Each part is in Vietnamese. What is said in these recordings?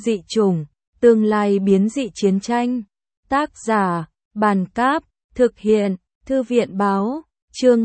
Dị chủng, tương lai biến dị chiến tranh. Tác giả, Bàn Cáp, thực hiện, Thư viện Báo, chương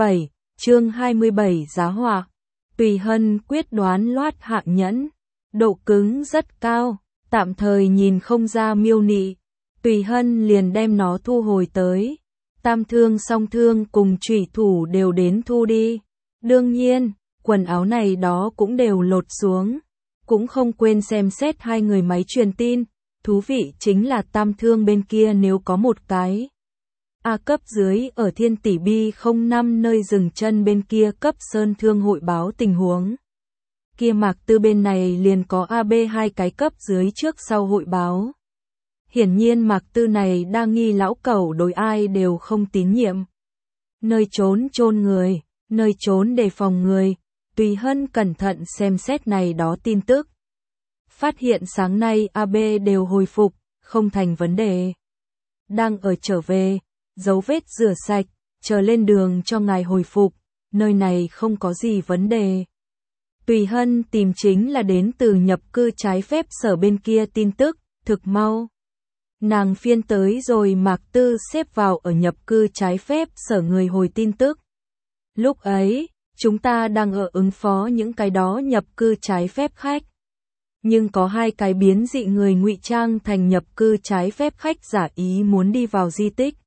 27 giá họa. Tùy Hân quyết đoán loát hạng nhẫn, độ cứng rất cao, tạm thời nhìn không ra miêu nị. Tùy Hân liền đem nó thu hồi tới. Tam thương song thương cùng chủy thủ đều đến thu đi. Đương nhiên, quần áo này đó cũng đều lột xuống. Cũng không quên xem xét hai người máy truyền tin. Thú vị chính là tam thương bên kia nếu có một cái A cấp dưới ở Thiên Tỷ Bi 05 nơi dừng chân bên kia cấp sơn thương hội báo tình huống. Kia Mạc Tư bên này liền có AB hai cái cấp dưới trước sau hội báo. Hiển nhiên Mạc Tư này đa nghi lão cẩu đối ai đều không tín nhiệm. Nơi trốn chôn người, nơi trốn đề phòng người, Tùy Hân cẩn thận xem xét này đó tin tức. Phát hiện sáng nay AB đều hồi phục, không thành vấn đề. Đang ở trở về, dấu vết rửa sạch, chờ lên đường cho ngài hồi phục, nơi này không có gì vấn đề. Tùy Hân tìm chính là đến từ nhập cư trái phép sở bên kia tin tức, thực mau. Nàng phiên tới rồi Mạc Tư xếp vào ở nhập cư trái phép sở người hồi tin tức. Lúc ấy, chúng ta đang ở ứng phó những cái đó nhập cư trái phép khách. Nhưng có hai cái biến dị người ngụy trang thành nhập cư trái phép khách giả ý muốn đi vào di tích.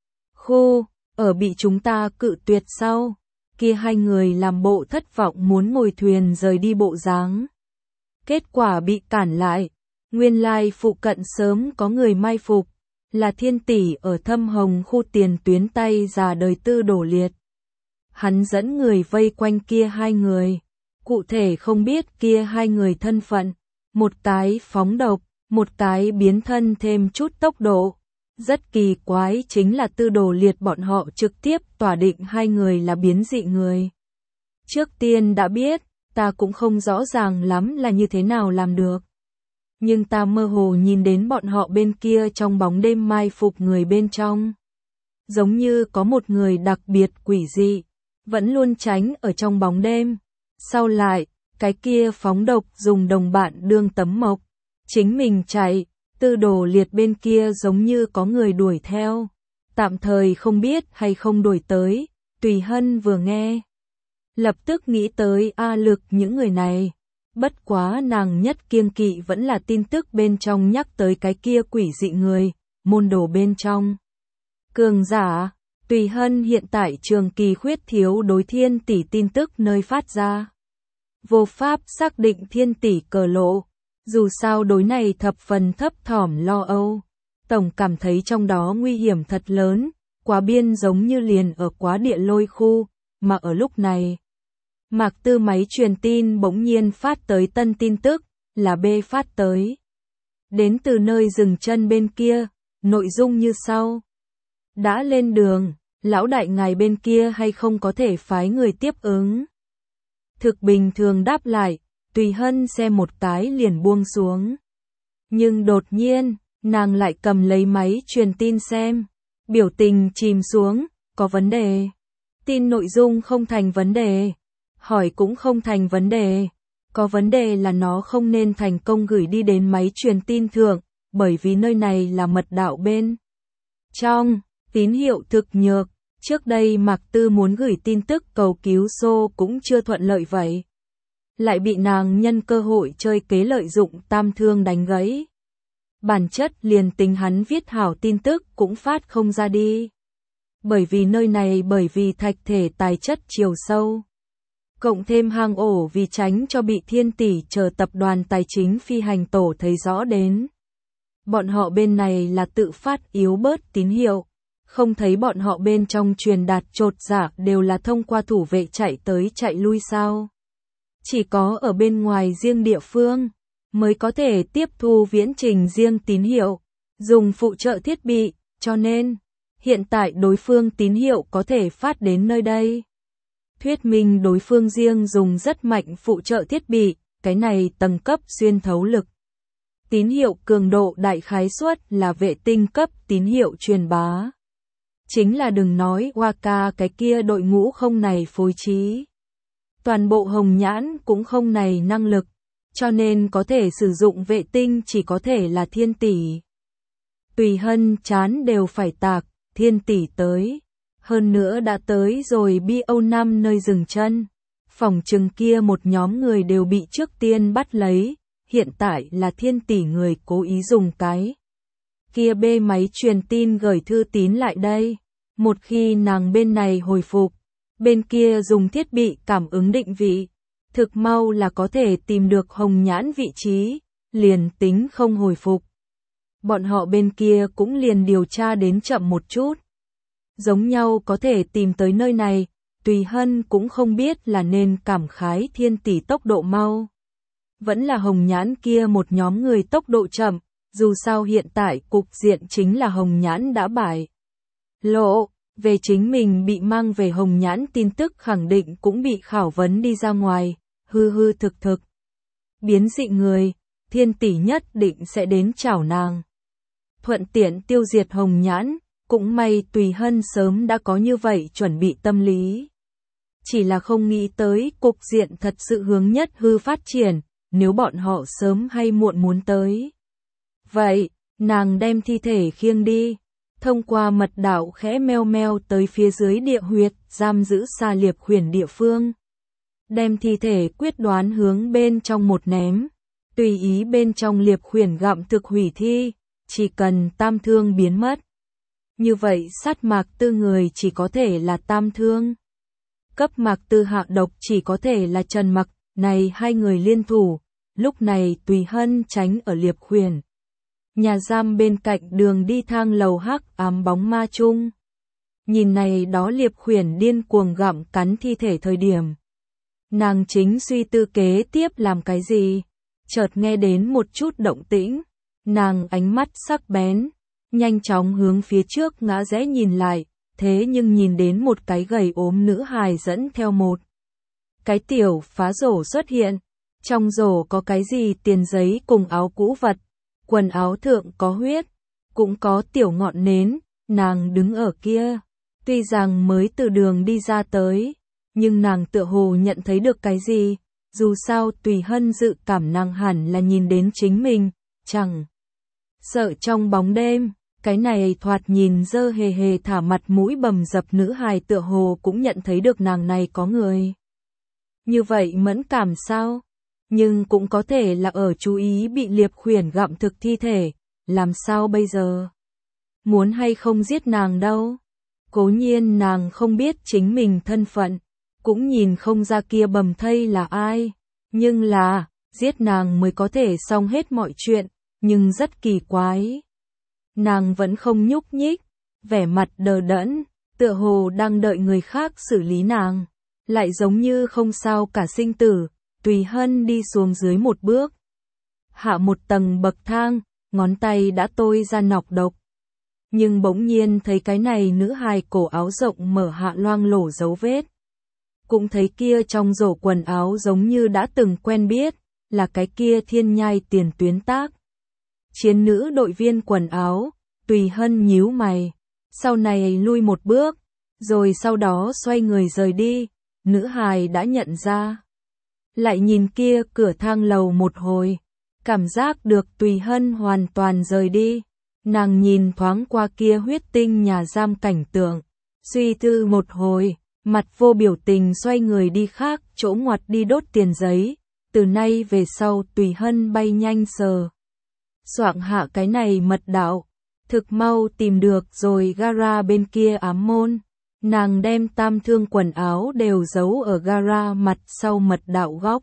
Ở bị chúng ta cự tuyệt sau, kia hai người làm bộ thất vọng muốn ngồi thuyền rời đi bộ dáng. Kết quả bị cản lại, nguyên lai phụ cận sớm có người mai phục, là Thiên Tỷ ở Thâm Hồng khu tiền tuyến tay già đời Tư Đổ Liệt. Hắn dẫn người vây quanh kia hai người, cụ thể không biết kia hai người thân phận, một cái phóng độc, một cái biến thân thêm chút tốc độ. Rất kỳ quái chính là Tư Đồ Liệt bọn họ trực tiếp tỏa định hai người là biến dị người. Trước tiên đã biết, ta cũng không rõ ràng lắm là như thế nào làm được. Nhưng ta mơ hồ nhìn đến bọn họ bên kia trong bóng đêm mai phục người bên trong. Giống như có một người đặc biệt quỷ dị, vẫn luôn tránh ở trong bóng đêm. Sau lại, cái kia phóng độc dùng đồng bạn đương tấm mộc, chính mình chạy. Tư Đồ Liệt bên kia giống như có người đuổi theo, tạm thời không biết hay không đuổi tới. Tùy Hân vừa nghe, lập tức nghĩ tới A Lực những người này. Bất quá nàng nhất kiêng kỵ vẫn là tin tức bên trong nhắc tới cái kia quỷ dị người, môn đồ bên trong. Cường giả, Tùy Hân hiện tại trường kỳ khuyết thiếu đối Thiên Tỷ tin tức nơi phát ra. Vô pháp xác định Thiên Tỷ cờ lộ. Dù sao đối này thập phần thấp thỏm lo âu, tổng cảm thấy trong đó nguy hiểm thật lớn, quá biên giống như liền ở quá địa lôi khu, mà ở lúc này. Mạc Tư máy truyền tin bỗng nhiên phát tới tân tin tức, là B phát tới. Đến từ nơi dừng chân bên kia, nội dung như sau. Đã lên đường, lão đại ngài bên kia hay không có thể phái người tiếp ứng? Thực bình thường đáp lại. Tùy Hân xem một cái liền buông xuống. Nhưng đột nhiên, nàng lại cầm lấy máy truyền tin xem. Biểu tình chìm xuống, có vấn đề. Tin nội dung không thành vấn đề. Hỏi cũng không thành vấn đề. Có vấn đề là nó không nên thành công gửi đi đến máy truyền tin thượng, bởi vì nơi này là mật đạo bên trong, tín hiệu thực nhược. Trước đây Mạc Tư muốn gửi tin tức cầu cứu xô cũng chưa thuận lợi vậy. Lại bị nàng nhân cơ hội chơi kế lợi dụng tam thương đánh gãy. Bản chất liền tính hắn viết hảo tin tức cũng phát không ra đi. Bởi vì nơi này bởi vì thạch thể tài chất chiều sâu. Cộng thêm hang ổ vì tránh cho bị Thiên Tỷ chờ tập đoàn tài chính phi hành tổ thấy rõ đến. Bọn họ bên này là tự phát yếu bớt tín hiệu. Không thấy bọn họ bên trong truyền đạt chột dạ đều là thông qua thủ vệ chạy tới chạy lui sao. Chỉ có ở bên ngoài riêng địa phương, mới có thể tiếp thu viễn trình riêng tín hiệu, dùng phụ trợ thiết bị, cho nên, hiện tại đối phương tín hiệu có thể phát đến nơi đây. Thuyết minh đối phương riêng dùng rất mạnh phụ trợ thiết bị, cái này tầng cấp xuyên thấu lực. Tín hiệu cường độ đại khái suất là vệ tinh cấp tín hiệu truyền bá. Chính là đừng nói Waka cái kia đội ngũ không này phối trí. Toàn bộ Hồng Nhãn cũng không này năng lực, cho nên có thể sử dụng vệ tinh chỉ có thể là Thiên Tỷ. Tùy Hân chán đều phải tạc, Thiên Tỷ tới. Hơn nữa đã tới rồi BO5 nơi dừng chân. Phòng chừng kia một nhóm người đều bị trước tiên bắt lấy, hiện tại là Thiên Tỷ người cố ý dùng cái kia bê máy truyền tin gửi thư tín lại đây. Một khi nàng bên này hồi phục, bên kia dùng thiết bị cảm ứng định vị, thực mau là có thể tìm được Hồng Nhãn vị trí, liền tính không hồi phục. Bọn họ bên kia cũng liền điều tra đến chậm một chút. Giống nhau có thể tìm tới nơi này, Tùy Hân cũng không biết là nên cảm khái Thiên Tỷ tốc độ mau. Vẫn là Hồng Nhãn kia một nhóm người tốc độ chậm, dù sao hiện tại cục diện chính là Hồng Nhãn đã bại lộ, về chính mình bị mang về Hồng Nhãn tin tức khẳng định cũng bị khảo vấn đi ra ngoài, hư hư thực thực. Biến dị người, Thiên Tỷ nhất định sẽ đến chảo nàng. Thuận tiện tiêu diệt Hồng Nhãn, cũng may Tùy Hân sớm đã có như vậy chuẩn bị tâm lý. Chỉ là không nghĩ tới cục diện thật sự hướng nhất hư phát triển, nếu bọn họ sớm hay muộn muốn tới. Vậy, nàng đem thi thể khiêng đi, thông qua mật đạo khẽ meo meo tới phía dưới địa huyệt, giam giữ Sa Liệp Khuyển địa phương. Đem thi thể quyết đoán hướng bên trong một ném, tùy ý bên trong Liệp Khuyển gặm thực hủy thi, chỉ cần Tam Thương biến mất. Như vậy sát Mạc Tư người chỉ có thể là Tam Thương. Cấp Mạc Tư hạ độc chỉ có thể là Trần Mặc, này hai người liên thủ, lúc này Tùy Hân tránh ở Liệp Khuyển. Nhà giam bên cạnh đường đi thang lầu hắc ám bóng ma chung. Nhìn này đó Liệp Khuyển điên cuồng gặm cắn thi thể thời điểm. Nàng chính suy tư kế tiếp làm cái gì, chợt nghe đến một chút động tĩnh, nàng ánh mắt sắc bén, nhanh chóng hướng phía trước ngã rẽ nhìn lại, thế nhưng nhìn đến một cái gầy ốm nữ hài dẫn theo một cái tiểu phá rổ xuất hiện, trong rổ có cái gì tiền giấy cùng áo cũ vật, quần áo thượng có huyết, cũng có tiểu ngọn nến, nàng đứng ở kia, tuy rằng mới từ đường đi ra tới, nhưng nàng tựa hồ nhận thấy được cái gì, dù sao Tùy Hân dự cảm nàng hẳn là nhìn đến chính mình, chẳng sợ trong bóng đêm, cái này thoạt nhìn dơ hề hề thả mặt mũi bầm dập nữ hài tựa hồ cũng nhận thấy được nàng này có người. Như vậy mẫn cảm sao? Nhưng cũng có thể là ở chú ý bị Liệp Khuyển gặm thực thi thể, làm sao bây giờ? Muốn hay không giết nàng đâu? Cố nhiên nàng không biết chính mình thân phận, cũng nhìn không ra kia bầm thây là ai, nhưng là, giết nàng mới có thể xong hết mọi chuyện, nhưng rất kỳ quái. Nàng vẫn không nhúc nhích, vẻ mặt đờ đẫn, tựa hồ đang đợi người khác xử lý nàng, lại giống như không sao cả sinh tử. Tùy Hân đi xuống dưới một bước, hạ một tầng bậc thang, ngón tay đã tôi ra nọc độc. Nhưng bỗng nhiên thấy cái này nữ hài cổ áo rộng mở hạ loang lổ dấu vết. Cũng thấy kia trong rổ quần áo giống như đã từng quen biết, là cái kia Thiên Nhai Tiền Tuyến tác. Chiến nữ đội viên quần áo, Tùy Hân nhíu mày, sau này lui một bước, rồi sau đó xoay người rời đi, nữ hài đã nhận ra. Lại nhìn kia cửa thang lầu một hồi, cảm giác được Tùy Hân hoàn toàn rời đi, nàng nhìn thoáng qua kia huyết tinh nhà giam cảnh tượng, suy tư một hồi, mặt vô biểu tình xoay người đi khác chỗ ngoặt đi đốt tiền giấy, từ nay về sau Tùy Hân bay nhanh sờ. Soạng hạ cái này mật đạo, thực mau tìm được rồi gara bên kia ám môn. Nàng đem Tam Thương quần áo đều giấu ở gara mặt sau mật đạo góc.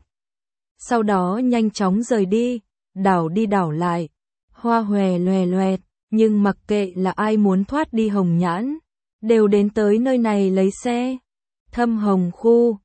Sau đó nhanh chóng rời đi, đảo đi đảo lại, hoa hòe loè loẹt, nhưng mặc kệ là ai muốn thoát đi Hồng Nhãn, đều đến tới nơi này lấy xe. Thâm Hồng khu,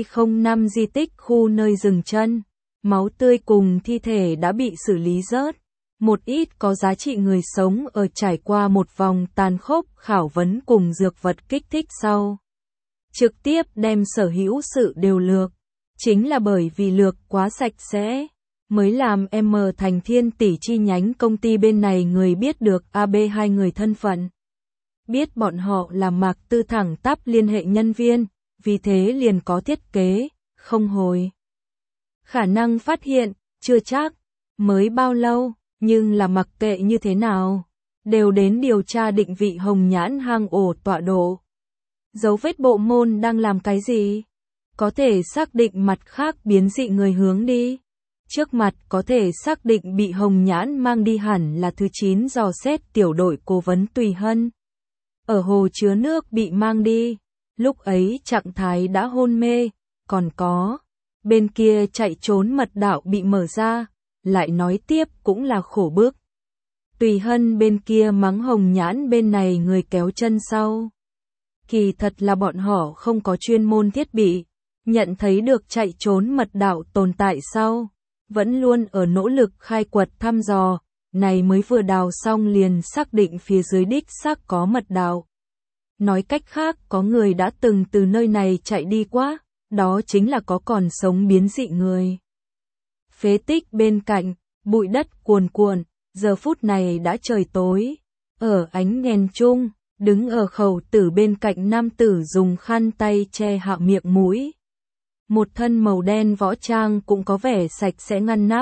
B05 di tích khu nơi dừng chân, máu tươi cùng thi thể đã bị xử lý rớt. Một ít có giá trị người sống ở trải qua một vòng tàn khốc khảo vấn cùng dược vật kích thích sau. Trực tiếp đem sở hữu sự đều lược. Chính là bởi vì lược quá sạch sẽ, mới làm M thành Thiên Tỷ chi nhánh công ty bên này người biết được AB2 người thân phận. Biết bọn họ là Mạc Tư thẳng tắp liên hệ nhân viên, vì thế liền có thiết kế, không hồi. Khả năng phát hiện, chưa chắc, mới bao lâu, nhưng là mặc kệ như thế nào, đều đến điều tra định vị hồng nhãn hang ổ tọa độ. Dấu vết bộ môn đang làm cái gì? Có thể xác định mặt khác biến dị người hướng đi. Trước mặt có thể xác định bị hồng nhãn mang đi hẳn là thứ 9 dò xét tiểu đội cố vấn Tùy Hân. Ở hồ chứa nước bị mang đi, lúc ấy trạng thái đã hôn mê, còn có, bên kia chạy trốn mật đạo bị mở ra, lại nói tiếp cũng là khổ bức. Tùy Hân bên kia mắng hồng nhãn bên này người kéo chân sau. Kỳ thật là bọn họ không có chuyên môn thiết bị, nhận thấy được chạy trốn mật đạo tồn tại sau, vẫn luôn ở nỗ lực khai quật thăm dò, này mới vừa đào xong liền xác định phía dưới đích xác có mật đạo. Nói cách khác có người đã từng từ nơi này chạy đi qua, đó chính là có còn sống biến dị người. Phế tích bên cạnh, bụi đất cuồn cuộn, giờ phút này đã trời tối, ở ánh đèn chung, đứng ở khẩu tử bên cạnh nam tử dùng khăn tay che hạ miệng mũi. Một thân màu đen võ trang cũng có vẻ sạch sẽ ngăn nắp.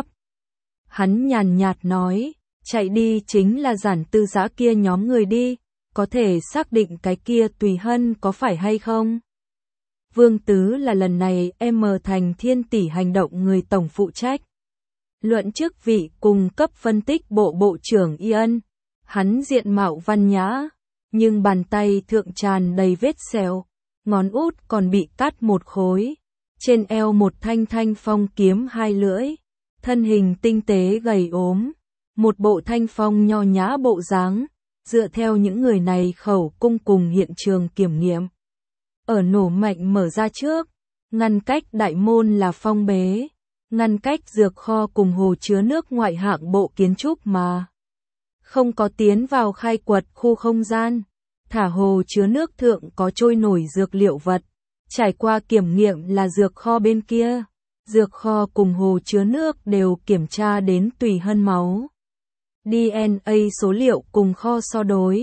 Hắn nhàn nhạt nói, chạy đi chính là Giản Tư Giã kia nhóm người đi, có thể xác định cái kia Tùy Hân có phải hay không? Vương Tứ là lần này em thành Thiên Tỷ hành động người tổng phụ trách. Luận chức vị cùng cấp phân tích bộ trưởng Y Ân, hắn diện mạo văn nhã, nhưng bàn tay thượng tràn đầy vết sẹo, ngón út còn bị cắt một khối, trên eo một thanh phong kiếm 2 lưỡi, thân hình tinh tế gầy ốm, một bộ thanh phong nho nhã bộ dáng, dựa theo những người này khẩu cung cùng hiện trường kiểm nghiệm. Ở nổ mạnh mở ra trước, ngăn cách đại môn là phong bế, ngăn cách dược kho cùng hồ chứa nước ngoại hạng bộ kiến trúc mà. Không có tiến vào khai quật khu không gian, thả hồ chứa nước thượng có trôi nổi dược liệu vật, trải qua kiểm nghiệm là dược kho bên kia, dược kho cùng hồ chứa nước đều kiểm tra đến Tùy Hân máu. DNA số liệu cùng kho so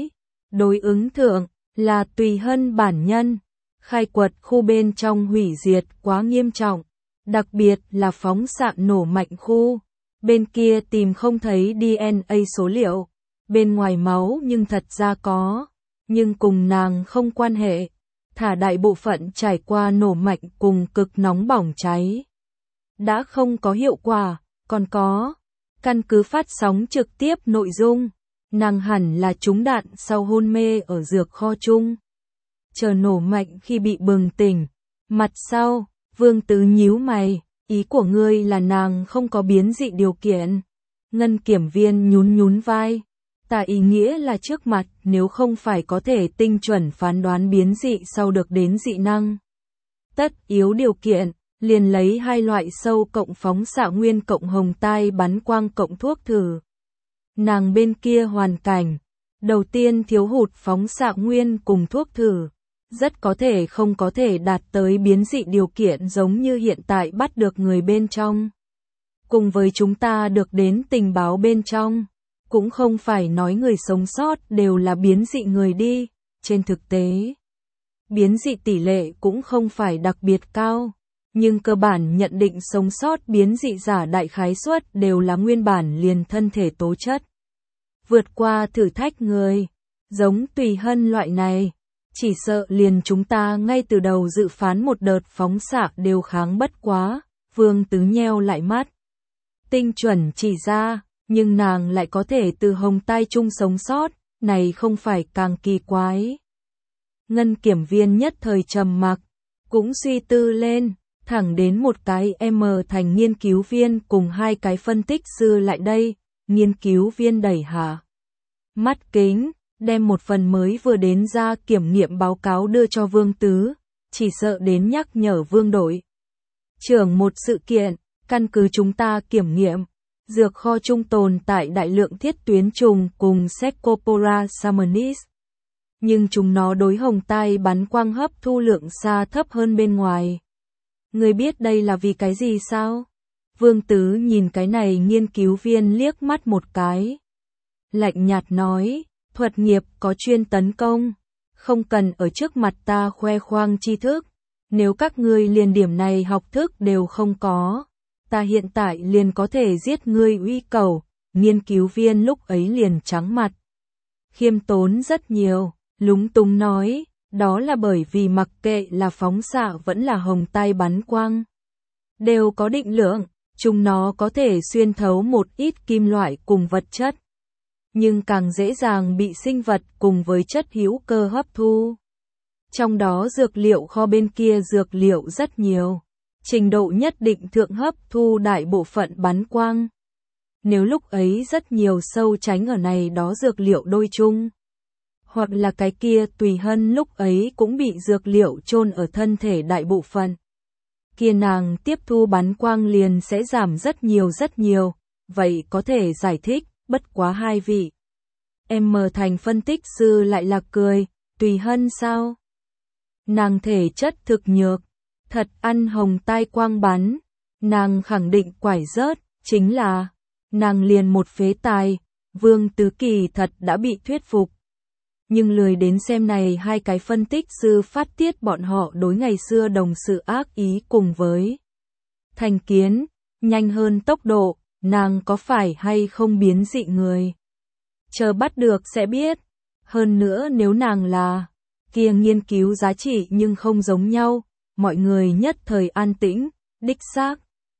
đối ứng thượng là Tùy Hân bản nhân, khai quật khu bên trong hủy diệt quá nghiêm trọng, đặc biệt là phóng xạ nổ mạnh khu, bên kia tìm không thấy DNA số liệu, bên ngoài máu nhưng thật ra có, nhưng cùng nàng không quan hệ, thả đại bộ phận trải qua nổ mạnh cùng cực nóng bỏng cháy. Đã không có hiệu quả, còn có, căn cứ phát sóng trực tiếp nội dung, nàng hẳn là trúng đạn sau hôn mê ở dược kho chung. Chờ nổ mạnh khi bị bừng tỉnh, mặt sau, Vương Tứ nhíu mày, ý của ngươi là nàng không có biến dị điều kiện. Ngân kiểm viên nhún vai. Ta ý nghĩa là trước mặt nếu không phải có thể tinh chuẩn phán đoán biến dị sau được đến dị năng. Tất yếu điều kiện, liền lấy 2 loại sâu cộng phóng xạ nguyên cộng hồng tai bắn quang cộng thuốc thử. Nàng bên kia hoàn cảnh, đầu tiên thiếu hụt phóng xạ nguyên cùng thuốc thử, rất có thể không có thể đạt tới biến dị điều kiện giống như hiện tại bắt được người bên trong. Cùng với chúng ta được đến tình báo bên trong, cũng không phải nói người sống sót đều là biến dị người đi, trên thực tế. Biến dị tỷ lệ cũng không phải đặc biệt cao, nhưng cơ bản nhận định sống sót biến dị giả đại khái suất đều là nguyên bản liền thân thể tố chất. Vượt qua thử thách người, giống Tùy Hân loại này, chỉ sợ liền chúng ta ngay từ đầu dự phán một đợt phóng xạ đều kháng bất quá, Vương Tứ nheo lại mắt. Tinh chuẩn chỉ ra, nhưng nàng lại có thể từ hồng tai chung sống sót, này không phải càng kỳ quái. Ngân kiểm viên nhất thời trầm mặc, cũng suy tư lên, thẳng đến một cái thành nghiên cứu viên cùng 2 cái phân tích sư lại đây, nghiên cứu viên đẩy hạ mắt kính, đem một phần mới vừa đến ra kiểm nghiệm báo cáo đưa cho Vương Tứ, chỉ sợ đến nhắc nhở Vương đội trưởng một sự kiện, căn cứ chúng ta kiểm nghiệm, dược kho trung tồn tại đại lượng thiết tuyến trùng cùng Secopora samanis. Nhưng chúng nó đối hồng tai bắn quang hấp thu lượng xa thấp hơn bên ngoài. Người biết đây là vì cái gì sao? Vương Tứ nhìn cái này nghiên cứu viên liếc mắt một cái. Lạnh nhạt nói, thuật nghiệp có chuyên tấn công, không cần ở trước mặt ta khoe khoang tri thức, nếu các ngươi liền điểm này học thức đều không có, ta hiện tại liền có thể giết ngươi uy cầu, nghiên cứu viên lúc ấy liền trắng mặt. Khiêm tốn rất nhiều, lúng túng nói, đó là bởi vì mặc kệ là phóng xạ vẫn là hồng tai bắn quang. Đều có định lượng, chúng nó có thể xuyên thấu một ít kim loại cùng vật chất. Nhưng càng dễ dàng bị sinh vật cùng với chất hữu cơ hấp thu. Trong đó dược liệu kho bên kia dược liệu rất nhiều. Trình độ nhất định thượng hấp thu đại bộ phận bắn quang. Nếu lúc ấy rất nhiều sâu tránh ở này đó dược liệu đôi chung. Hoặc là cái kia Tùy Hân lúc ấy cũng bị dược liệu chôn ở thân thể đại bộ phận. Kia nàng tiếp thu bắn quang liền sẽ giảm rất nhiều, vậy có thể giải thích, bất quá hai vị. M thành phân tích sư lại là cười, Tùy Hân sao? Nàng thể chất thực nhược, thật ăn hồng tai quang bắn, nàng khẳng định quải rớt, chính là, nàng liền một phế tài, Vương Tứ Kỳ thật đã bị thuyết phục. Nhưng lười đến xem này hai cái phân tích sư phát tiết bọn họ đối ngày xưa đồng sự ác ý cùng với thành kiến, nhanh hơn tốc độ, nàng có phải hay không biến dị người. Chờ bắt được sẽ biết, hơn nữa nếu nàng là, kia nghiên cứu giá trị nhưng không giống nhau, mọi người nhất thời an tĩnh, đích xác.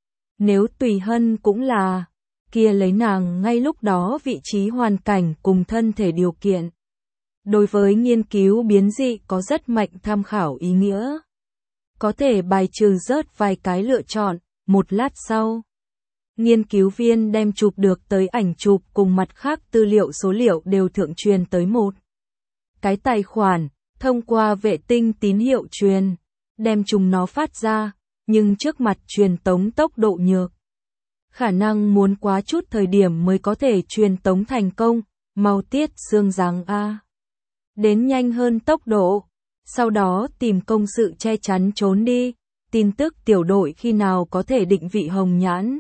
Nếu Tùy Hân cũng là, kia lấy nàng ngay lúc đó vị trí hoàn cảnh cùng thân thể điều kiện. Đối với nghiên cứu biến dị có rất mạnh tham khảo ý nghĩa. Có thể bài trừ rớt vài cái lựa chọn, một lát sau. Nghiên cứu viên đem chụp được tới ảnh chụp cùng mặt khác tư liệu số liệu đều thượng truyền tới một cái tài khoản, thông qua vệ tinh tín hiệu truyền, đem chúng nó phát ra, nhưng trước mặt truyền tống tốc độ nhược. Khả năng muốn quá chút thời điểm mới có thể truyền tống thành công, mau tiết xương dáng A. Đến nhanh hơn tốc độ, sau đó tìm công sự che chắn trốn đi, tin tức tiểu đội khi nào có thể định vị hồng nhãn.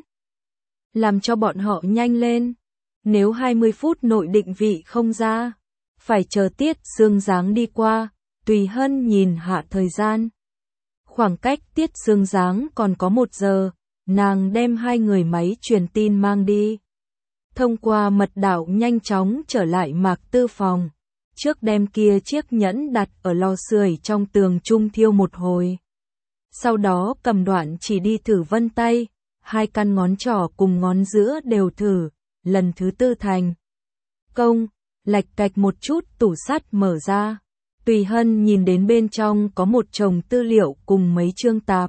Làm cho bọn họ nhanh lên, nếu 20 phút nội định vị không ra, phải chờ tiết xương dáng đi qua, Tùy Hân nhìn hạ thời gian. Khoảng cách tiết xương dáng còn có 1 giờ, nàng đem 2 người máy truyền tin mang đi. Thông qua mật đạo nhanh chóng trở lại Mạc Tư phòng. Trước đem kia chiếc nhẫn đặt ở lò sưởi trong tường trung thiêu một hồi. Sau đó cầm đoạn chỉ đi thử vân tay, 2 căn ngón trỏ cùng ngón giữa đều thử, lần thứ 4 thành công, lạch cạch một chút tủ sắt mở ra. Tùy Hân nhìn đến bên trong có một chồng tư liệu cùng mấy chương tạp.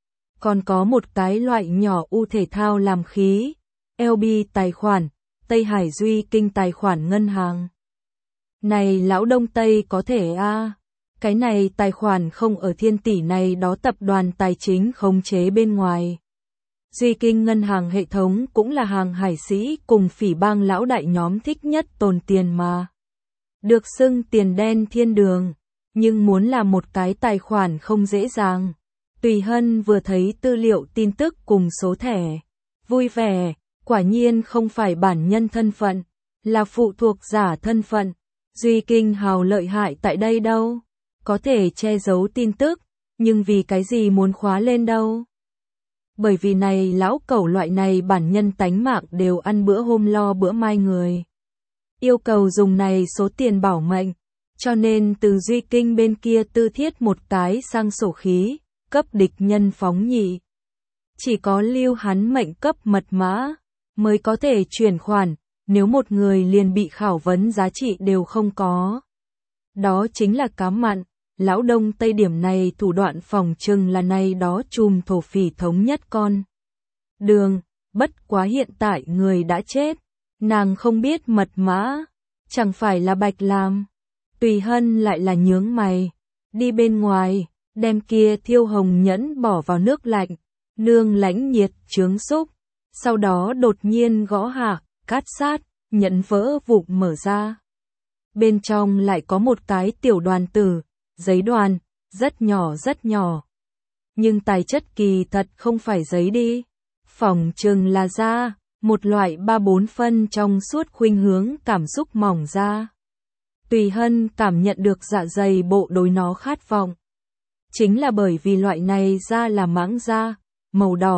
Còn có một cái loại nhỏ u thể thao làm khí, LB tài khoản, Tây Hải Duy Kinh tài khoản ngân hàng. Này lão Đông Tây có thể a, cái này tài khoản không ở Thiên Tỷ này đó tập đoàn tài chính khống chế bên ngoài. Duy Kinh ngân hàng hệ thống cũng là hàng hải sĩ cùng phỉ bang lão đại nhóm thích nhất tồn tiền mà. Được xưng tiền đen thiên đường, nhưng muốn làm một cái tài khoản không dễ dàng. Tùy Hân vừa thấy tư liệu tin tức cùng số thẻ, vui vẻ, quả nhiên không phải bản nhân thân phận, là phụ thuộc giả thân phận. Duy Kinh hào lợi hại tại đây đâu, có thể che giấu tin tức, nhưng vì cái gì muốn khóa lên đâu. Bởi vì này lão cẩu loại này bản nhân tánh mạng đều ăn bữa hôm lo bữa mai người. Yêu cầu dùng này số tiền bảo mệnh, cho nên từ Duy Kinh bên kia tư thiết một cái sang sổ khí, cấp địch nhân phóng nhị. Chỉ có lưu hắn mệnh cấp mật mã, mới có thể chuyển khoản, nếu một người liền bị khảo vấn giá trị đều không có. Đó chính là cá mặn, lão Đông Tây điểm này thủ đoạn phòng trừng là này đó chùm thổ phỉ thống nhất con. Đường, bất quá hiện tại người đã chết, nàng không biết mật mã, chẳng phải là bạch làm. Tùy Hân lại là nhướng mày, đi bên ngoài, đem kia thiêu hồng nhẫn bỏ vào nước lạnh, nương lãnh nhiệt chướng xúc, sau đó đột nhiên gõ hạ, cát sát, nhẫn vỡ vụn mở ra. Bên trong lại có một cái tiểu đoàn tử, giấy đoàn, rất nhỏ. Nhưng tài chất kỳ thật không phải giấy đi, phỏng chừng là da, một loại 3-4 phân trong suốt khuynh hướng cảm xúc mỏng da. Tùy Hân cảm nhận được dạ dày bộ đối nó khát vọng. Chính là bởi vì loại này da là mãng da, màu đỏ,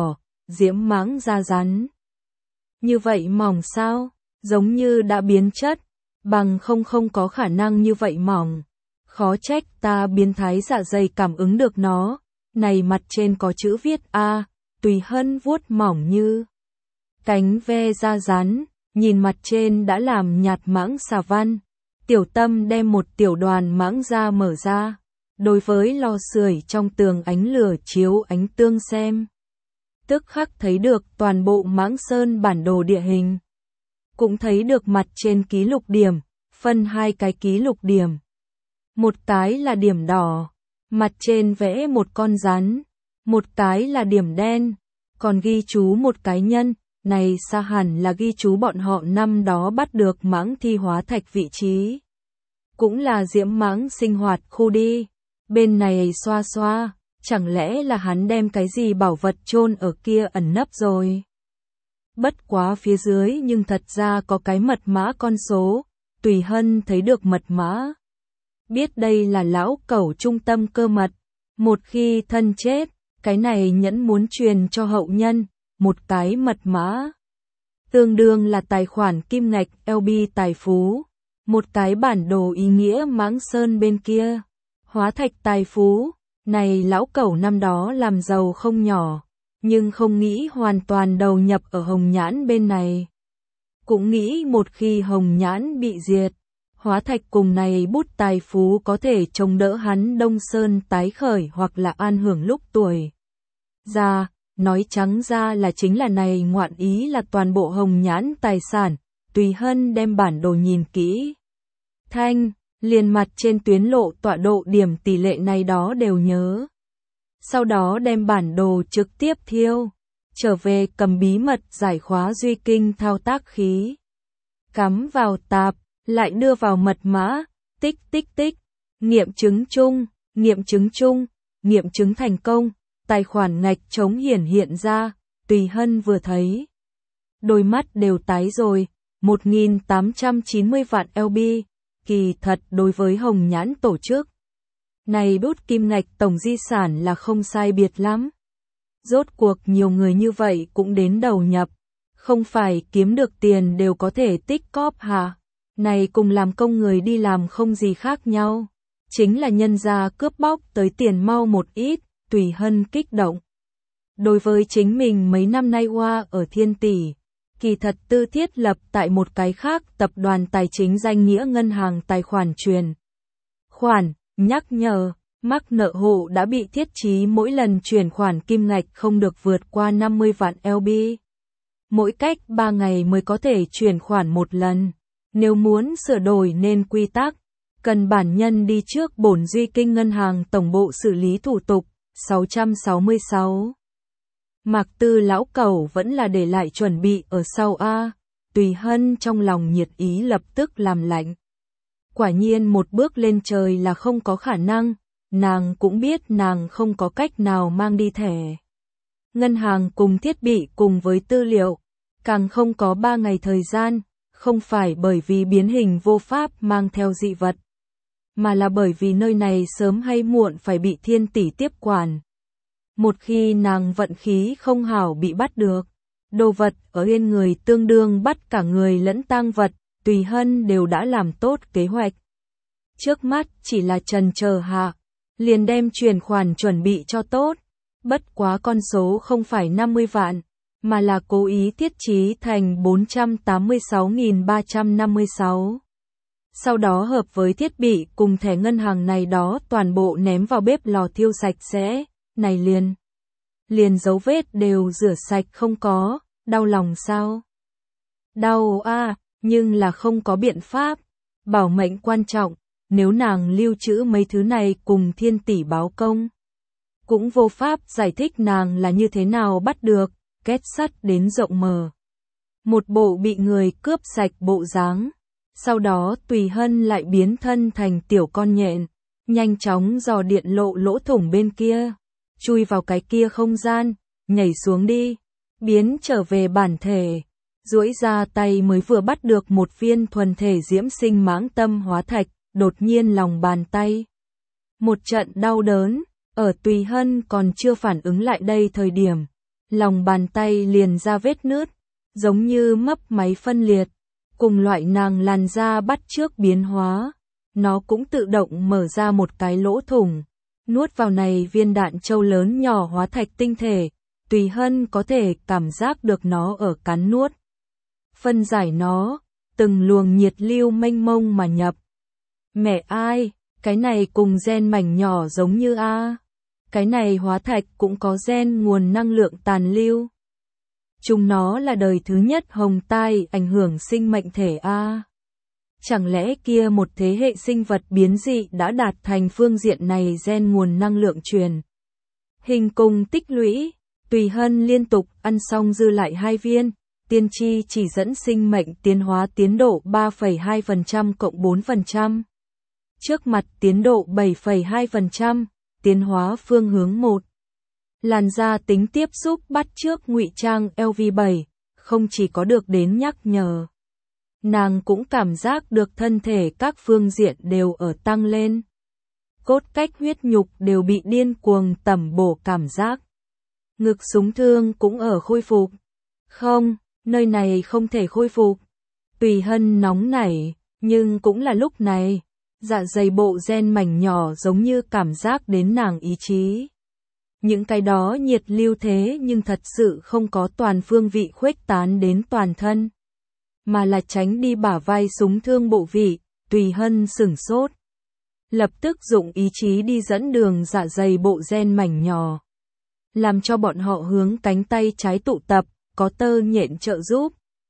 diễm mãng da rắn. Như vậy mỏng sao? Giống như đã biến chất, bằng không có khả năng như vậy mỏng. Khó trách ta biến thái dạ dày cảm ứng được nó. Này mặt trên có chữ viết A, Tùy Hân vuốt mỏng như cánh ve da rắn, nhìn mặt trên đã làm nhạt mãng xà văn. Tiểu Tâm đem một tiểu đoàn mãng da mở ra, đối với lò sưởi trong tường ánh lửa chiếu ánh tương xem. Tức khắc thấy được toàn bộ Mãng Sơn bản đồ địa hình. Cũng thấy được mặt trên ký lục điểm, phân hai cái ký lục điểm. Một cái là điểm đỏ, mặt trên vẽ một con rắn, một cái là điểm đen, còn ghi chú một cái nhân, này xa hẳn là ghi chú bọn họ năm đó bắt được mãng thi hóa thạch vị trí. Cũng là diễm mãng sinh hoạt khu đi, bên này xoa xoa, chẳng lẽ là hắn đem cái gì bảo vật chôn ở kia ẩn nấp rồi. Bất quá phía dưới nhưng thật ra có cái mật mã con số, Tùy Hân thấy được mật mã. Biết đây là lão cẩu trung tâm cơ mật, một khi thân chết, cái này nhẫn muốn truyền cho hậu nhân, một cái mật mã. Tương đương là tài khoản kim ngạch LB tài phú, một cái bản đồ ý nghĩa Mãng Sơn bên kia. Hóa thạch tài phú, này lão cẩu năm đó làm giàu không nhỏ, nhưng không nghĩ hoàn toàn đầu nhập ở Hồng Nhãn bên này. Cũng nghĩ một khi Hồng Nhãn bị diệt, hóa thạch cùng này bút tài phú có thể chống đỡ hắn Đông Sơn tái khởi hoặc là an hưởng lúc tuổi già. Nói trắng ra là chính là này ngoạn ý là toàn bộ Hồng Nhãn tài sản. Tùy Hân đem bản đồ nhìn kỹ. Thanh, liền mặt trên tuyến lộ tọa độ điểm tỷ lệ này đó đều nhớ. Sau đó đem bản đồ trực tiếp thiêu, trở về cầm bí mật giải khóa duy kinh thao tác khí. Cắm vào tạp, lại đưa vào mật mã, tích tích tích, nghiệm chứng chung, nghiệm chứng thành công, tài khoản ngạch trống hiện ra, Tùy Hân vừa thấy. Đôi mắt đều tái rồi, 1.890 vạn LB, kỳ thật đối với Hồng Nhãn tổ chức. Này đốt kim ngạch tổng di sản là không sai biệt lắm. Rốt cuộc nhiều người như vậy cũng đến đầu nhập, không phải kiếm được tiền đều có thể tích cóp hả? Này cùng làm công người đi làm không gì khác nhau. Chính là nhân gia cướp bóc tới tiền mau một ít, Tùy Hân kích động. Đối với chính mình mấy năm nay qua ở Thiên Tỷ, kỳ thật tư thiết lập tại một cái khác tập đoàn tài chính danh nghĩa ngân hàng tài khoản truyền khoản, nhắc nhở, mắc nợ hộ đã bị thiết trí mỗi lần chuyển khoản kim ngạch không được vượt qua 50 vạn LB. Mỗi cách 3 ngày mới có thể chuyển khoản một lần. Nếu muốn sửa đổi nên quy tắc, cần bản nhân đi trước bổn duy kinh ngân hàng tổng bộ xử lý thủ tục. 666. Mạc Tư lão cẩu vẫn là để lại chuẩn bị ở sau A. Tùy Hân trong lòng nhiệt ý lập tức làm lạnh. Quả nhiên một bước lên trời là không có khả năng, nàng cũng biết nàng không có cách nào mang đi thẻ ngân hàng cùng thiết bị cùng với tư liệu, càng không có 3 ngày thời gian, không phải bởi vì biến hình vô pháp mang theo dị vật, mà là bởi vì nơi này sớm hay muộn phải bị Thiên Tỷ tiếp quản. Một khi nàng vận khí không hảo bị bắt được, đồ vật ở yên người tương đương bắt cả người lẫn tang vật, Tùy Hân đều đã làm tốt kế hoạch. Trước mắt chỉ là trần chờ hạ, liền đem chuyển khoản chuẩn bị cho tốt, bất quá con số không phải 50 vạn, mà là cố ý thiết trí thành 486.356. Sau đó hợp với thiết bị cùng thẻ ngân hàng này đó toàn bộ ném vào bếp lò thiêu sạch sẽ, này liền dấu vết đều rửa sạch không có, đau lòng sao? Đau a, nhưng là không có biện pháp, bảo mệnh quan trọng, nếu nàng lưu trữ mấy thứ này cùng Thiên Tỷ báo công, cũng vô pháp giải thích nàng là như thế nào bắt được, kết sắt đến rộng mở. Một bộ bị người cướp sạch bộ dáng. Sau đó Tùy Hân lại biến thân thành tiểu con nhện, nhanh chóng dò điện lộ lỗ thủng bên kia, chui vào cái kia không gian, nhảy xuống đi, biến trở về bản thể, duỗi ra tay mới vừa bắt được một viên thuần thể diễm sinh mãng tâm hóa thạch, đột nhiên lòng bàn tay. Một trận đau đớn, ở Tùy Hân còn chưa phản ứng lại đây thời điểm, lòng bàn tay liền ra vết nứt, giống như mấp máy phân liệt. Cùng loại nàng làn da bắt chước biến hóa, nó cũng tự động mở ra một cái lỗ thủng, nuốt vào này viên đạn châu lớn nhỏ hóa thạch tinh thể. Tùy Hân có thể cảm giác được nó ở cắn nuốt. Phân giải nó, từng luồng nhiệt lưu mênh mông mà nhập. Mẹ ai, cái này cùng gen mảnh nhỏ giống như a. Cái này hóa thạch cũng có gen nguồn năng lượng tàn lưu. Chúng nó là đời thứ nhất hồng tai ảnh hưởng sinh mệnh thể a. Chẳng lẽ kia một thế hệ sinh vật biến dị đã đạt thành phương diện này gen nguồn năng lượng truyền. Hình cùng tích lũy, Tùy Hân liên tục ăn xong dư lại 2 viên, tiên tri chỉ dẫn sinh mệnh tiến hóa tiến độ 3,2% cộng 4%. Trước mặt tiến độ 7,2%, tiến hóa phương hướng 1. Làn da tính tiếp xúc bắt chước ngụy trang LV7, không chỉ có được đến nhắc nhở. Nàng cũng cảm giác được thân thể các phương diện đều ở tăng lên. Cốt cách huyết nhục đều bị điên cuồng tẩm bổ cảm giác. Ngực súng thương cũng ở khôi phục. Không, nơi này không thể khôi phục. Tùy Hân nóng nảy, nhưng cũng là lúc này, dạ dày bộ gen mảnh nhỏ giống như cảm giác đến nàng ý chí. Những cái đó nhiệt lưu thế nhưng thật sự không có toàn phương vị khuếch tán đến toàn thân, mà là tránh đi bả vai súng thương bộ vị. Tùy Hân sửng sốt, lập tức dụng ý chí đi dẫn đường dạ dày bộ gen mảnh nhỏ, làm cho bọn họ hướng cánh tay trái tụ tập, có tơ nhện trợ giúp.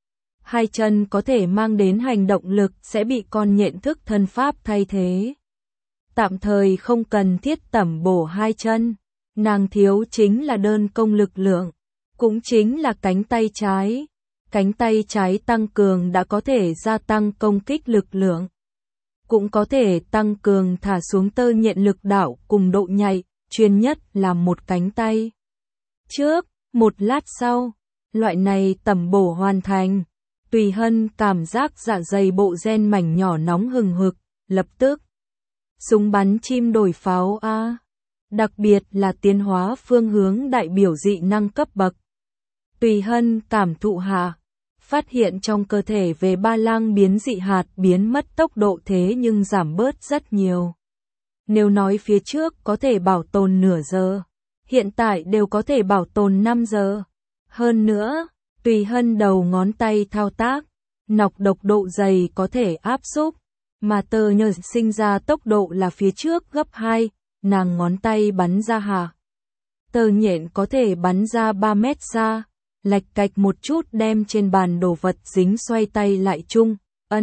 2 chân có thể mang đến hành động lực sẽ bị con nhện thức thân pháp thay thế. Tạm thời không cần thiết tẩm bổ 2 chân, nàng thiếu chính là đơn công lực lượng, cũng chính là cánh tay trái. Cánh tay trái tăng cường đã có thể gia tăng công kích lực lượng, cũng có thể tăng cường thả xuống tơ nhện lực đạo cùng độ nhạy, chuyên nhất là một cánh tay. Trước, một lát sau, loại này tẩm bổ hoàn thành, Tùy Hân cảm giác dạ dày bộ gen mảnh nhỏ nóng hừng hực, lập tức. Súng bắn chim đổi pháo a. Đặc biệt là tiến hóa phương hướng đại biểu dị năng cấp bậc. Tùy Hân cảm thụ hạ, phát hiện trong cơ thể về ba lang biến dị hạt biến mất tốc độ thế nhưng giảm bớt rất nhiều. Nếu nói phía trước có thể bảo tồn nửa giờ, hiện tại đều có thể bảo tồn 5 giờ. Hơn nữa, Tùy Hân đầu ngón tay thao tác, nọc độc độ dày có thể áp xúc, mà tơ nhện sinh ra tốc độ là phía trước gấp 2, nàng ngón tay bắn ra hạ. Tơ nhện có thể bắn ra 3 mét xa, lạch cạch một chút đem trên bàn đồ vật dính xoay tay lại chung,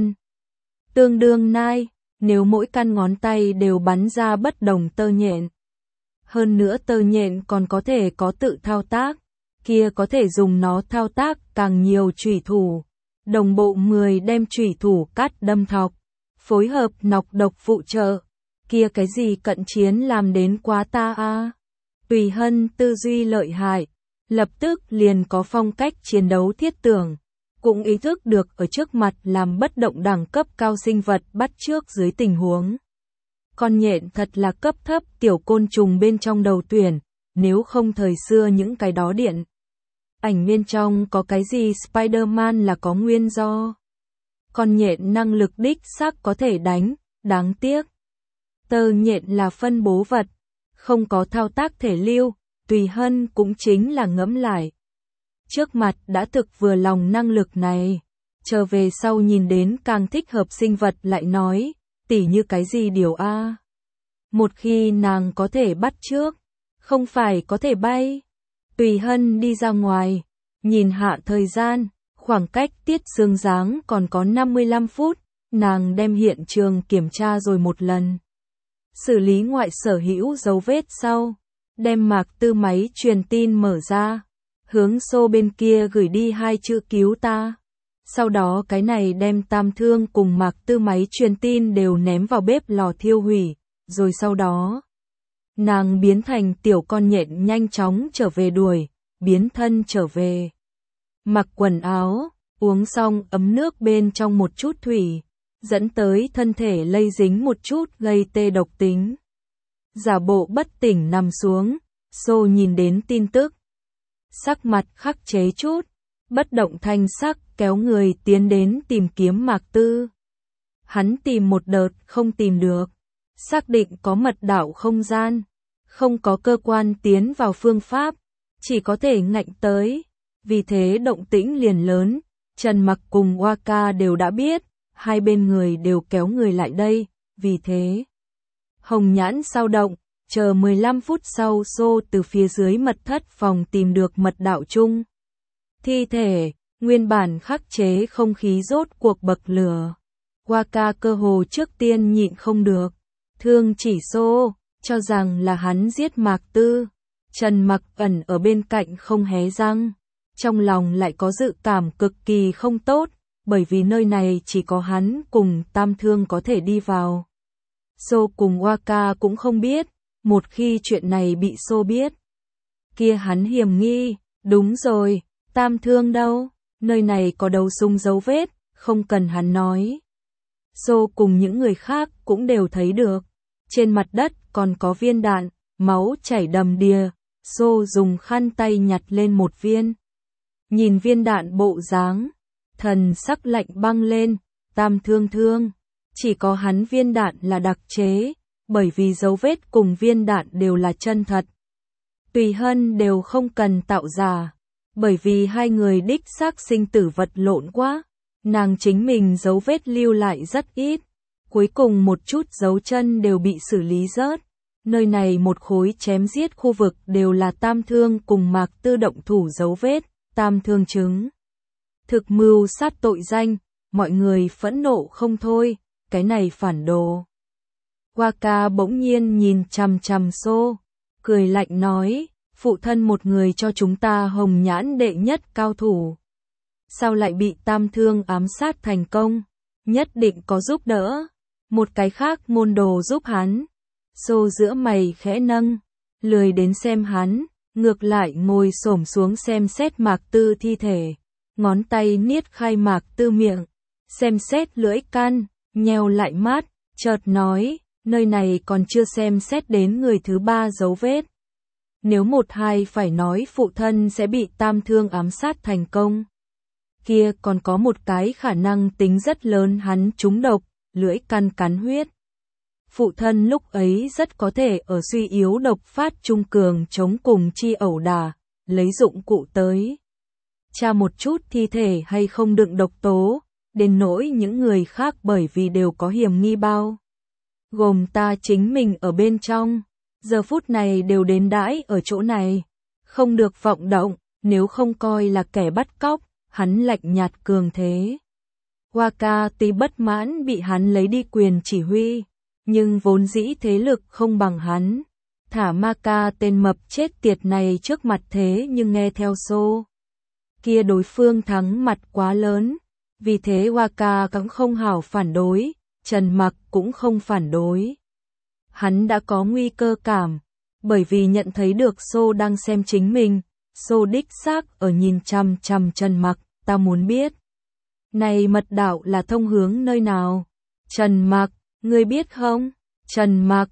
tương đương nai, nếu mỗi căn ngón tay đều bắn ra bất đồng tơ nhện. Hơn nữa tơ nhện còn có thể có tự thao tác, kia có thể dùng nó thao tác càng nhiều chủy thủ, đồng bộ 10 đem chủy thủ cắt đâm thọc, phối hợp nọc độc phụ trợ, kia cái gì cận chiến làm đến quá ta a. Tùy Hân tư duy lợi hại, lập tức liền có phong cách chiến đấu thiết tưởng, cũng ý thức được ở trước mặt làm bất động đẳng cấp cao sinh vật bắt chước dưới tình huống. Con nhện thật là cấp thấp tiểu côn trùng bên trong đầu tuyển, nếu không thời xưa những cái đó điện ảnh bên trong có cái gì Spider-Man là có nguyên do. Con nhện năng lực đích xác có thể đánh, đáng tiếc. Tơ nhện là phân bố vật, không có thao tác thể lưu, Tùy Hân cũng chính là ngẫm lại. Trước mặt đã thực vừa lòng năng lực này, trở về sau nhìn đến càng thích hợp sinh vật lại nói, tỉ như cái gì điều a. Một khi nàng có thể bắt chước, không phải có thể bay. Tùy Hân đi ra ngoài, nhìn hạ thời gian, khoảng cách tiết sương giáng còn có 55 phút, nàng đem hiện trường kiểm tra rồi một lần. Xử lý ngoại sở hữu dấu vết sau, đem Mạc Tư máy truyền tin mở ra, hướng xô bên kia gửi đi 2 chữ cứu ta. Sau đó cái này đem Tam Thương cùng Mạc Tư máy truyền tin đều ném vào bếp lò thiêu hủy, rồi sau đó nàng biến thành tiểu con nhện nhanh chóng trở về đuổi, biến thân trở về. Mặc quần áo, uống xong ấm nước bên trong một chút thủy, dẫn tới thân thể lây dính một chút gây tê độc tính. Giả bộ bất tỉnh nằm xuống, xô nhìn đến tin tức. sắc mặt khắc chế chút, bất động thanh sắc kéo người tiến đến tìm kiếm Mạc Tư. Hắn tìm một đợt không tìm được, xác định có mật đạo không gian, không có cơ quan tiến vào phương pháp, chỉ có thể ngạnh tới, vì thế động tĩnh liền lớn, Trần Mặc cùng Waka đều đã biết, hai bên người đều kéo người lại đây, vì thế Hồng Nhãn sao động, chờ 15 phút sau xô từ phía dưới mật thất phòng tìm được mật đạo chung. Thi thể, nguyên bản khắc chế không khí rốt cuộc bậc lửa. Waka cơ hồ trước tiên nhịn không được, thương chỉ xô, cho rằng là hắn giết Mạc Tư. Trần Mặc ẩn ở bên cạnh không hé răng, trong lòng lại có dự cảm cực kỳ không tốt, bởi vì nơi này chỉ có hắn cùng Tam Thương có thể đi vào. Xô cùng Waka cũng không biết, một khi chuyện này bị Xô biết, kia hắn hiểm nghi, đúng rồi, Tam Thương đâu, nơi này có đầu súng dấu vết, không cần hắn nói. Xô cùng những người khác cũng đều thấy được, trên mặt đất còn có viên đạn, máu chảy đầm đìa, Xô dùng khăn tay nhặt lên một viên. Nhìn viên đạn bộ dáng, thần sắc lạnh băng lên, Tam Thương, chỉ có hắn viên đạn là đặc chế, bởi vì dấu vết cùng viên đạn đều là chân thật. Tùy Hân đều không cần tạo giả, bởi vì hai người đích xác sinh tử vật lộn quá, nàng chính mình dấu vết lưu lại rất ít, cuối cùng một chút dấu chân đều bị xử lý rớt. Nơi này một khối chém giết khu vực đều là Tam Thương cùng Mạc Tư động thủ dấu vết, Tam Thương chứng thực mưu sát tội danh, mọi người phẫn nộ không thôi, cái này phản đồ. Waka bỗng nhiên nhìn chằm chằm Xô, cười lạnh nói, phụ thân một người cho chúng ta Hồng Nhãn đệ nhất cao thủ. Sao lại bị Tam Thương ám sát thành công? Nhất định có giúp đỡ. Một cái khác môn đồ giúp hắn. Xô giữa mày khẽ nâng, lười đến xem hắn, ngược lại ngồi xổm xuống xem xét Mạc Tư thi thể. Ngón tay niết khai Mạc Tư miệng, xem xét lưỡi căn, nheo lại mắt, chợt nói, nơi này còn chưa xem xét đến người thứ ba dấu vết. Nếu một hai phải nói phụ thân sẽ bị Tam Thương ám sát thành công. Kia còn có một cái khả năng tính rất lớn hắn trúng độc, lưỡi căn cắn huyết. Phụ thân lúc ấy rất có thể ở suy yếu độc phát trung cường chống cùng chi ẩu đả, lấy dụng cụ tới. Tra một chút thi thể hay không đựng độc tố, đến nỗi những người khác bởi vì đều có hiểm nghi bao. Gồm ta chính mình ở bên trong, giờ phút này đều đến đãi ở chỗ này. Không được vọng động, nếu không coi là kẻ bắt cóc, hắn lạnh nhạt cường thế. Waka tuy bất mãn bị hắn lấy đi quyền chỉ huy, nhưng vốn dĩ thế lực không bằng hắn. Thả Maka tên mập chết tiệt này trước mặt thế nhưng nghe theo Xô. Kia đối phương thắng mặt quá lớn, vì thế Waka cũng không hảo phản đối, Trần Mặc cũng không phản đối. Hắn đã có nguy cơ cảm, bởi vì nhận thấy được Xô đang xem chính mình, Xô đích xác ở nhìn chằm chằm Trần Mặc, ta muốn biết. Này mật đạo là thông hướng nơi nào? Trần Mặc, ngươi biết không? Trần Mặc,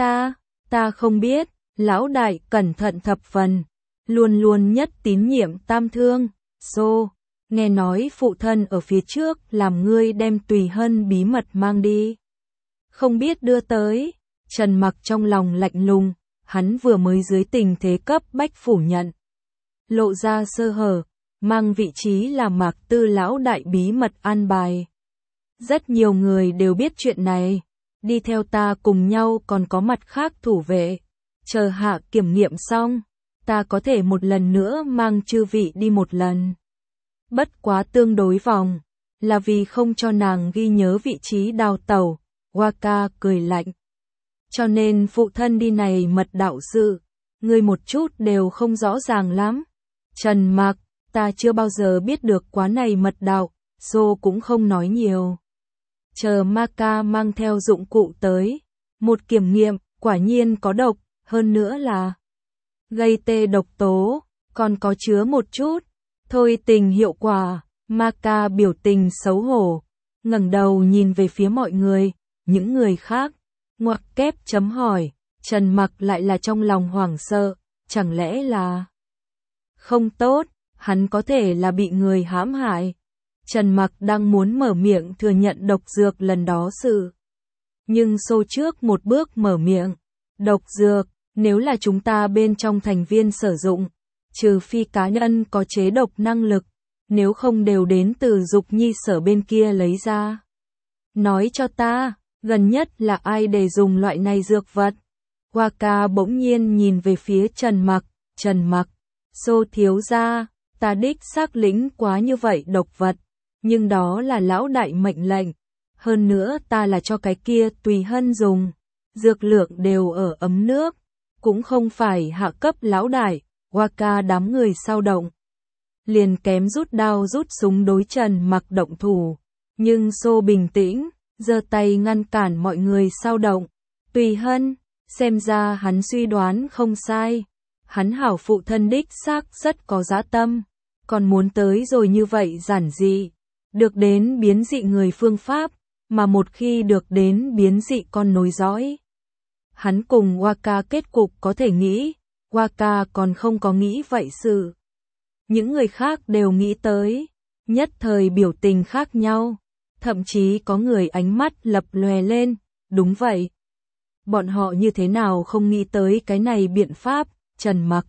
ta không biết, lão đại cẩn thận thập phần, luôn luôn nhất tín nhiệm Tam Thương, Xô, nghe nói phụ thân ở phía trước làm ngươi đem Tùy Hân bí mật mang đi. Không biết đưa tới, Trần Mặc trong lòng lạnh lùng, hắn vừa mới dưới tình thế cấp bách phủ nhận. Lộ ra sơ hở, mang vị trí là Mạc Tư lão đại bí mật an bài. Rất nhiều người đều biết chuyện này, đi theo ta cùng nhau còn có mặt khác thủ vệ. Chờ hạ kiểm nghiệm xong, ta có thể một lần nữa mang chư vị đi một lần. Bất quá tương đối vòng, là vì không cho nàng ghi nhớ vị trí đào tẩu, Waka cười lạnh. Cho nên phụ thân đi này mật đạo sự, ngươi một chút đều không rõ ràng lắm. Trần Mặc, ta chưa bao giờ biết được quá này mật đạo, Xô cũng không nói nhiều. Chờ Maka mang theo dụng cụ tới, một kiểm nghiệm, quả nhiên có độc, hơn nữa là gây tê độc tố, còn có chứa một chút, thôi tình hiệu quả. Maka biểu tình xấu hổ, ngẩng đầu nhìn về phía mọi người, những người khác, ngoặc kép chấm hỏi, Trần Mặc lại là trong lòng hoảng sợ, chẳng lẽ là Không tốt, hắn có thể là bị người hãm hại. Trần Mặc đang muốn mở miệng thừa nhận độc dược lần đó sự. Nhưng Xô trước một bước mở miệng. Độc dược, nếu là chúng ta bên trong thành viên sử dụng, trừ phi cá nhân có chế độc năng lực, nếu không đều đến từ Dục Nhi sở bên kia lấy ra. Nói cho ta, gần nhất là ai để dùng loại này dược vật? Waka bỗng nhiên nhìn về phía Trần Mặc, Xô thiếu gia, ta đích xác lĩnh quá như vậy độc vật, nhưng đó là lão đại mệnh lệnh, hơn nữa ta là cho cái kia Tùy Hân dùng, dược lượng đều ở ấm nước, cũng không phải hạ cấp lão đại. Waka đám người sao động, liền kém rút đao rút súng đối Trần Mặc động thủ, nhưng Xô bình tĩnh, giơ tay ngăn cản mọi người sao động. Tùy Hân, xem ra hắn suy đoán không sai, hắn hảo phụ thân đích xác rất có dã tâm, còn muốn tới rồi như vậy giản dị, được đến biến dị người phương pháp, mà một khi được đến biến dị con nối dõi. Hắn cùng Waka kết cục có thể nghĩ, Waka còn không có nghĩ vậy sự. Những người khác đều nghĩ tới, nhất thời biểu tình khác nhau, thậm chí có người ánh mắt lập lòe lên, đúng vậy. Bọn họ như thế nào không nghĩ tới cái này biện pháp, Trần Mặc.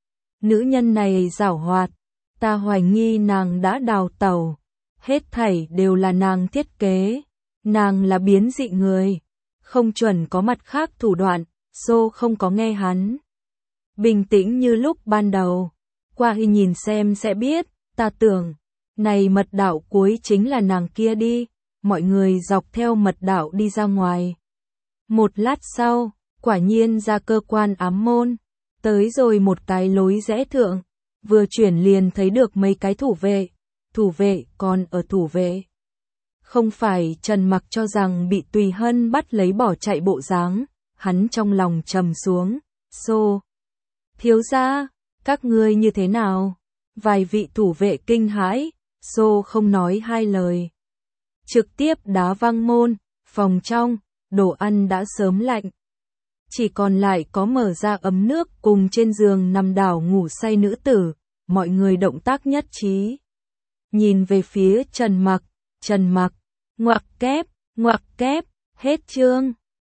Nữ nhân này giảo hoạt, ta hoài nghi nàng đã đào tẩu, hết thảy đều là nàng thiết kế, nàng là biến dị người, không chuẩn có mặt khác thủ đoạn, Xô không có nghe hắn. Bình tĩnh như lúc ban đầu, qua y nhìn xem sẽ biết, ta tưởng, này mật đạo cuối chính là nàng kia đi, mọi người dọc theo mật đạo đi ra ngoài. Một lát sau, quả nhiên ra cơ quan ám môn, tới rồi một cái lối rẽ thượng, vừa chuyển liền thấy được mấy cái thủ vệ còn ở thủ vệ. Không phải Trần Mặc cho rằng bị Tùy Hân bắt lấy bỏ chạy bộ dáng, hắn trong lòng trầm xuống, Xô. Thiếu gia, các ngươi như thế nào? Vài vị thủ vệ kinh hãi, Xô không nói hai lời. Trực tiếp đá văng môn, phòng trong, đồ ăn đã sớm lạnh. Chỉ còn lại có mở ra ấm nước cùng trên giường nằm đảo ngủ say nữ tử, mọi người động tác nhất trí. Nhìn về phía Trần Mặc, ngoặc kép, hết chương.